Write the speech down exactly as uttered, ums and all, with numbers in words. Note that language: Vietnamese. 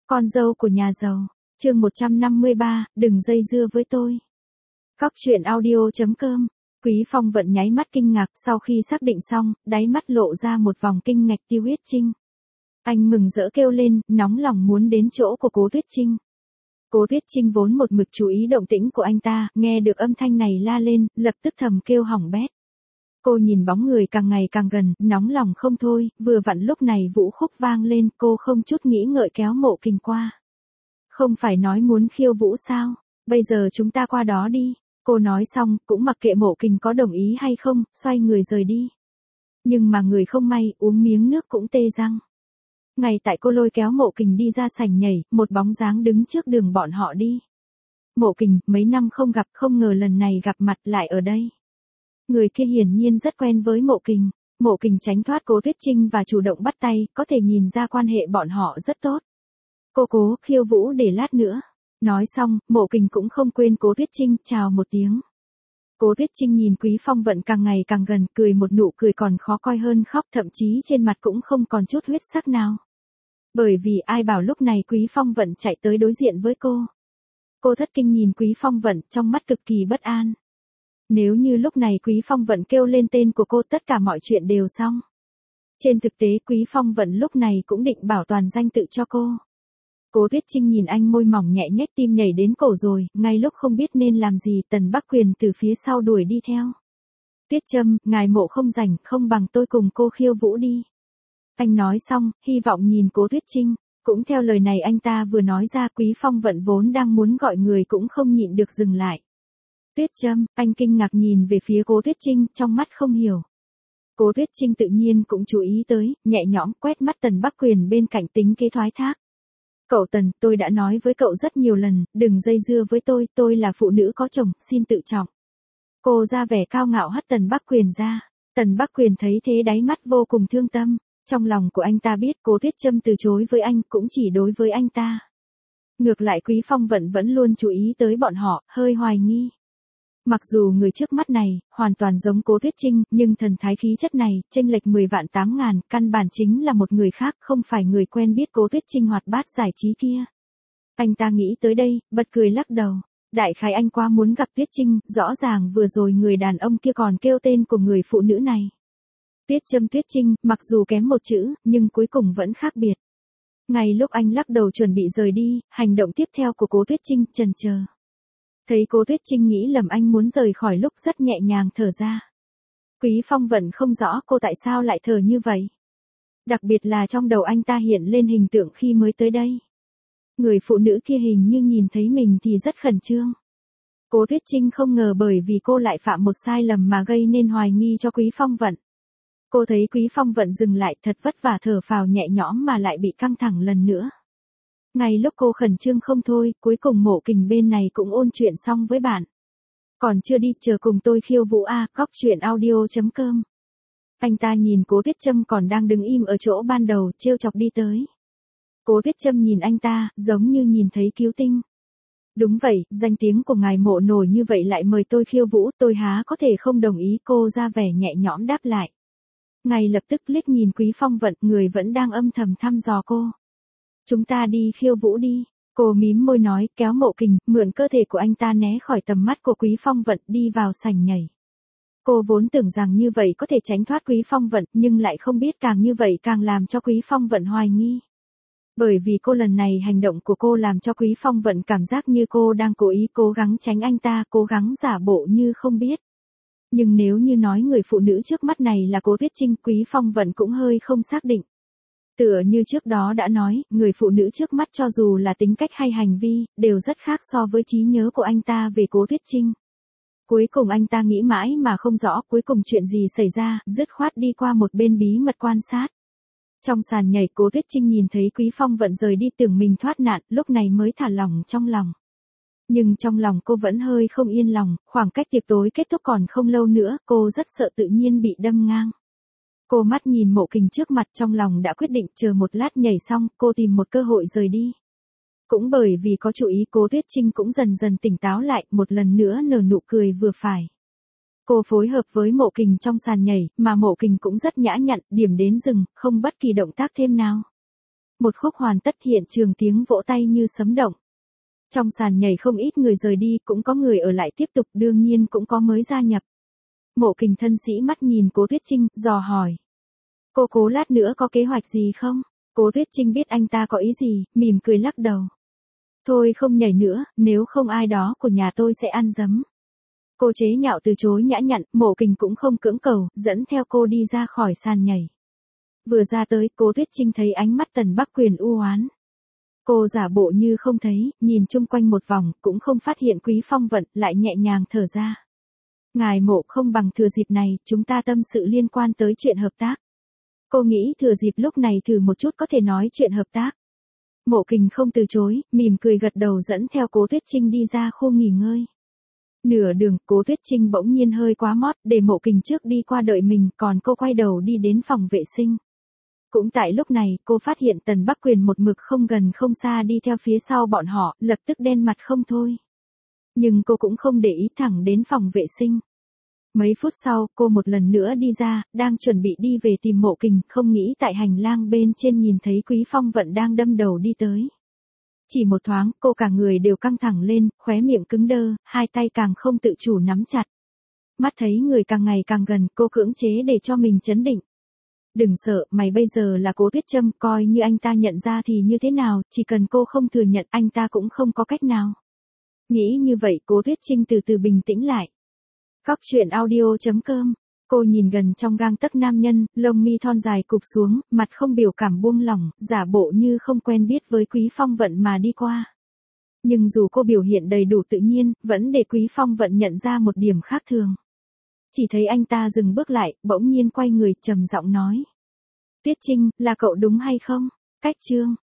Con dâu của nhà giàu, chương một trăm năm mươi ba, đừng dây dưa với tôi. Cóc truyện audio chấm com. Quý Phong Vận nháy mắt kinh ngạc, sau khi xác định xong, đáy mắt lộ ra một vòng kinh ngạc. Tiêu Tuyết Trinh. Anh mừng rỡ kêu lên, nóng lòng muốn đến chỗ của Cố Tuyết Trinh. Cố Tuyết Trinh vốn một mực chú ý động tĩnh của anh ta, nghe được âm thanh này la lên, lập tức thầm kêu hỏng bét. Cô nhìn bóng người càng ngày càng gần, nóng lòng không thôi, vừa vặn lúc này vũ khúc vang lên, cô không chút nghĩ ngợi kéo Mộ Kình qua. Không phải nói muốn khiêu vũ sao, bây giờ chúng ta qua đó đi. Cô nói xong, cũng mặc kệ Mộ Kình có đồng ý hay không, xoay người rời đi. Nhưng mà người không may, uống miếng nước cũng tê răng. Ngay tại cô lôi kéo Mộ Kình đi ra sảnh nhảy, một bóng dáng đứng trước đường bọn họ đi. Mộ Kình, mấy năm không gặp, không ngờ lần này gặp mặt lại ở đây. Người kia hiển nhiên rất quen với Mộ Kình. Mộ Kình tránh thoát Cố Tuyết Trinh và chủ động bắt tay, có thể nhìn ra quan hệ bọn họ rất tốt. Cô cố khiêu vũ để lát nữa. Nói xong, Mộ Kình cũng không quên Cố Tuyết Trinh, chào một tiếng. Cố Tuyết Trinh nhìn Quý Phong Vận càng ngày càng gần, cười một nụ cười còn khó coi hơn khóc, thậm chí trên mặt cũng không còn chút huyết sắc nào. Bởi vì ai bảo lúc này Quý Phong Vận chạy tới đối diện với cô. Cô thất kinh nhìn Quý Phong Vận, trong mắt cực kỳ bất an. Nếu như lúc này Quý Phong Vận kêu lên tên của cô, tất cả mọi chuyện đều xong. Trên thực tế Quý Phong Vận lúc này cũng định bảo toàn danh tự cho cô. Cố Tuyết Trinh nhìn anh, môi mỏng nhẹ nhếch, tim nhảy đến cổ rồi, ngay lúc không biết nên làm gì, Tần Bắc Quyền từ phía sau đuổi đi theo. Tuyết Trâm, ngài Mộ không rảnh, không bằng tôi cùng cô khiêu vũ đi. Anh nói xong, hy vọng nhìn Cố Tuyết Trinh. Cũng theo lời này anh ta vừa nói ra, Quý Phong Vận vốn đang muốn gọi người cũng không nhịn được dừng lại. Tuyết Trâm, anh kinh ngạc nhìn về phía Cố Tuyết Trinh, trong mắt không hiểu. Cố Tuyết Trinh tự nhiên cũng chú ý tới, nhẹ nhõm quét mắt Tần Bắc Quyền bên cạnh tính kế thoái thác. Cậu Tần, tôi đã nói với cậu rất nhiều lần, đừng dây dưa với tôi, tôi là phụ nữ có chồng, xin tự trọng. Cô ra vẻ cao ngạo hất Tần Bắc Quyền ra. Tần Bắc Quyền thấy thế đáy mắt vô cùng thương tâm. Trong lòng của anh ta biết Cố Tuyết Trâm từ chối với anh cũng chỉ đối với anh ta. Ngược lại Quý Phong Vận vẫn luôn chú ý tới bọn họ, hơi hoài nghi. Mặc dù người trước mắt này, hoàn toàn giống Cố Tuyết Trinh, nhưng thần thái khí chất này, chênh lệch mười vạn tám ngàn, căn bản chính là một người khác, không phải người quen biết Cố Tuyết Trinh hoạt bát giải trí kia. Anh ta nghĩ tới đây, bật cười lắc đầu. Đại khái anh qua muốn gặp Tuyết Trinh, rõ ràng vừa rồi người đàn ông kia còn kêu tên của người phụ nữ này. Tuyết Trâm Tuyết Trinh, mặc dù kém một chữ, nhưng cuối cùng vẫn khác biệt. Ngay lúc anh lắc đầu chuẩn bị rời đi, hành động tiếp theo của Cố Tuyết Trinh chần chờ. Thấy Cố Tuyết Trinh nghĩ lầm anh muốn rời khỏi lúc rất nhẹ nhàng thở ra. Quý Phong Vận không rõ cô tại sao lại thở như vậy. Đặc biệt là trong đầu anh ta hiện lên hình tượng khi mới tới đây. Người phụ nữ kia hình như nhìn thấy mình thì rất khẩn trương. Cố Tuyết Trinh không ngờ bởi vì cô lại phạm một sai lầm mà gây nên hoài nghi cho Quý Phong Vận. Cô thấy Quý Phong Vận dừng lại, thật vất vả thở phào nhẹ nhõm mà lại bị căng thẳng lần nữa. Ngay lúc cô khẩn trương không thôi, cuối cùng Mộ Kình bên này cũng ôn chuyện xong với bạn. Còn chưa đi, chờ cùng tôi khiêu vũ a. Cóc truyện audio chấm com. Anh ta nhìn Cố Tuyết Trâm còn đang đứng im ở chỗ ban đầu, trêu chọc đi tới. Cố Tuyết Trâm nhìn anh ta, giống như nhìn thấy cứu tinh. Đúng vậy, danh tiếng của ngài Mộ nổi như vậy lại mời tôi khiêu vũ, tôi há có thể không đồng ý. Cô ra vẻ nhẹ nhõm đáp lại. Ngay lập tức liếc nhìn Quý Phong Vận, người vẫn đang âm thầm thăm dò cô. Chúng ta đi khiêu vũ đi. Cô mím môi nói, kéo Mộ Kình, mượn cơ thể của anh ta né khỏi tầm mắt của Quý Phong Vận, đi vào sảnh nhảy. Cô vốn tưởng rằng như vậy có thể tránh thoát Quý Phong Vận, nhưng lại không biết càng như vậy càng làm cho Quý Phong Vận hoài nghi. Bởi vì cô lần này hành động của cô làm cho Quý Phong Vận cảm giác như cô đang cố ý cố gắng tránh anh ta, cố gắng giả bộ như không biết. Nhưng nếu như nói người phụ nữ trước mắt này là Cố Tuyết Trinh, Quý Phong Vận cũng hơi không xác định. Tựa như trước đó đã nói, người phụ nữ trước mắt cho dù là tính cách hay hành vi, đều rất khác so với trí nhớ của anh ta về Cố Tuyết Trinh. Cuối cùng anh ta nghĩ mãi mà không rõ cuối cùng chuyện gì xảy ra, dứt khoát đi qua một bên bí mật quan sát. Trong sàn nhảy Cố Tuyết Trinh nhìn thấy Quý Phong Vận rời đi tưởng mình thoát nạn, lúc này mới thả lỏng trong lòng. Nhưng trong lòng cô vẫn hơi không yên lòng, khoảng cách tiệc tối kết thúc còn không lâu nữa, cô rất sợ tự nhiên bị đâm ngang. Cô mắt nhìn Mộ Kình trước mặt, trong lòng đã quyết định chờ một lát nhảy xong, cô tìm một cơ hội rời đi. Cũng bởi vì có chú ý, Cố Tuyết Trinh cũng dần dần tỉnh táo lại, một lần nữa nở nụ cười vừa phải. Cô phối hợp với Mộ Kình trong sàn nhảy, mà Mộ Kình cũng rất nhã nhặn, điểm đến dừng, không bất kỳ động tác thêm nào. Một khúc hoàn tất, hiện trường tiếng vỗ tay như sấm động. Trong sàn nhảy không ít người rời đi, cũng có người ở lại tiếp tục, đương nhiên cũng có mới gia nhập. Mộ Kình thân sĩ mắt nhìn Cố Tuyết Trinh, dò hỏi. Cô Cố lát nữa có kế hoạch gì không? Cố Tuyết Trinh biết anh ta có ý gì, mỉm cười lắc đầu. Thôi không nhảy nữa, nếu không ai đó của nhà tôi sẽ ăn dấm. Cô chế nhạo từ chối nhã nhặn, Mộ Kình cũng không cưỡng cầu, dẫn theo cô đi ra khỏi sàn nhảy. Vừa ra tới, Cố Tuyết Trinh thấy ánh mắt Tần Bắc Quyền u oán. Cô giả bộ như không thấy, nhìn chung quanh một vòng, cũng không phát hiện Quý Phong Vận, lại nhẹ nhàng thở ra. Ngài Mộ, không bằng thừa dịp này, chúng ta tâm sự liên quan tới chuyện hợp tác. Cô nghĩ thừa dịp lúc này thử một chút có thể nói chuyện hợp tác. Mộ Kình không từ chối, mỉm cười gật đầu dẫn theo Cố Tuyết Trinh đi ra khu nghỉ ngơi. Nửa đường, Cố Tuyết Trinh bỗng nhiên hơi quá mót, để Mộ Kình trước đi qua đợi mình, còn cô quay đầu đi đến phòng vệ sinh. Cũng tại lúc này, cô phát hiện Tần Bắc Quyền một mực không gần không xa đi theo phía sau bọn họ, lập tức đen mặt không thôi. Nhưng cô cũng không để ý, thẳng đến phòng vệ sinh. Mấy phút sau, cô một lần nữa đi ra, đang chuẩn bị đi về tìm Mộ Kình, không nghĩ tại hành lang bên trên nhìn thấy Quý Phong Vận đang đâm đầu đi tới. Chỉ một thoáng, cô cả người đều căng thẳng lên, khóe miệng cứng đơ, hai tay càng không tự chủ nắm chặt. Mắt thấy người càng ngày càng gần, cô cưỡng chế để cho mình trấn định. Đừng sợ, mày bây giờ là Cố Tuyết Trâm, coi như anh ta nhận ra thì như thế nào, chỉ cần cô không thừa nhận anh ta cũng không có cách nào. Nghĩ như vậy, Cố Tuyết Trinh từ từ bình tĩnh lại. Cóc truyện audio chấm com. Cô nhìn gần trong gang tấc nam nhân, lông mi thon dài cụp xuống, mặt không biểu cảm buông lỏng, giả bộ như không quen biết với Quý Phong Vận mà đi qua. Nhưng dù cô biểu hiện đầy đủ tự nhiên, vẫn để Quý Phong Vận nhận ra một điểm khác thường. Chỉ thấy anh ta dừng bước lại, bỗng nhiên quay người, trầm giọng nói. Tuyết Trinh, là cậu đúng hay không? Cách chương.